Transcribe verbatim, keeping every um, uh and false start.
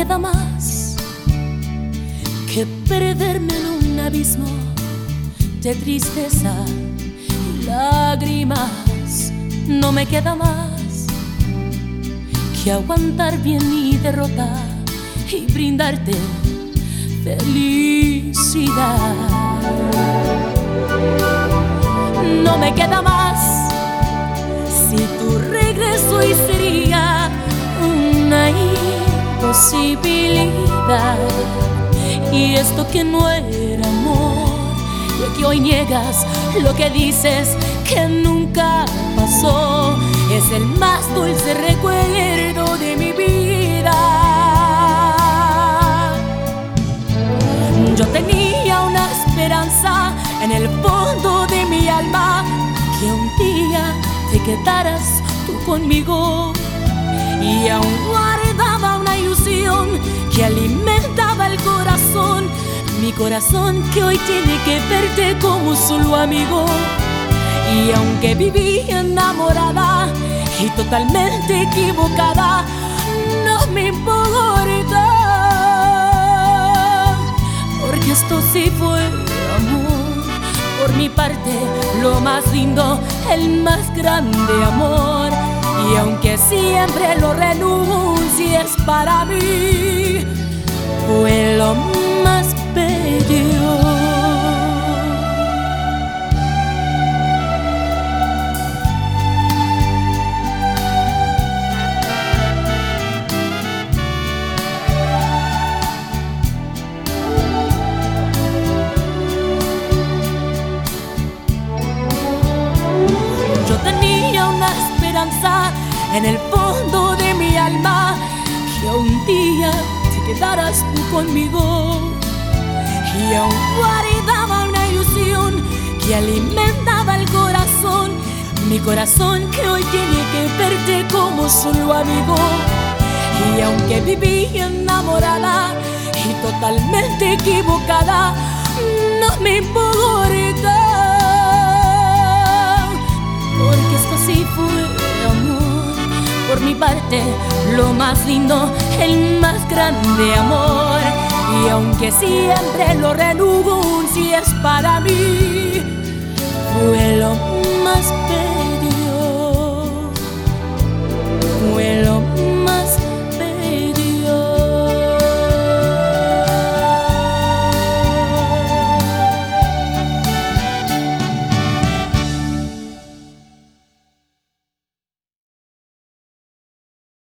queda más que perderme en un abismo de tristeza y lágrimas. No me queda más que aguantar bien mi derrota y brindarte felicidad. No me queda más si tu regreso y sería una imposibilidad. Y esto que no era amor, lo que hoy niegas, lo que dices que nunca pasó, es el más dulce recuerdo de mi vida. Yo tenía una esperanza en el fondo de mi alma, que un día te quedaras tú conmigo, y aún guardaba una ilusión que alimentaba el corazón, mi corazón que hoy tiene que verte como solo amigo. Y aunque viví enamorada y totalmente equivocada, no me importa, porque esto sí fue amor. Por mi parte, lo más lindo, el más grande amor. Y aunque siempre lo renuncies para mí, fue lo más bello. Yo tenía una esperanza en el fondo de mi alma, que un día te quedaras tú conmigo, y aún guardaba una ilusión que alimentaba el corazón, mi corazón que hoy tiene que verte como solo amigo. Y aunque viví enamorada y totalmente equivocada, no me importa, porque esto sí fue amor. Por mi parte, lo más lindo, el más grande amor. Y aunque siempre lo renuncies para mí, fue lo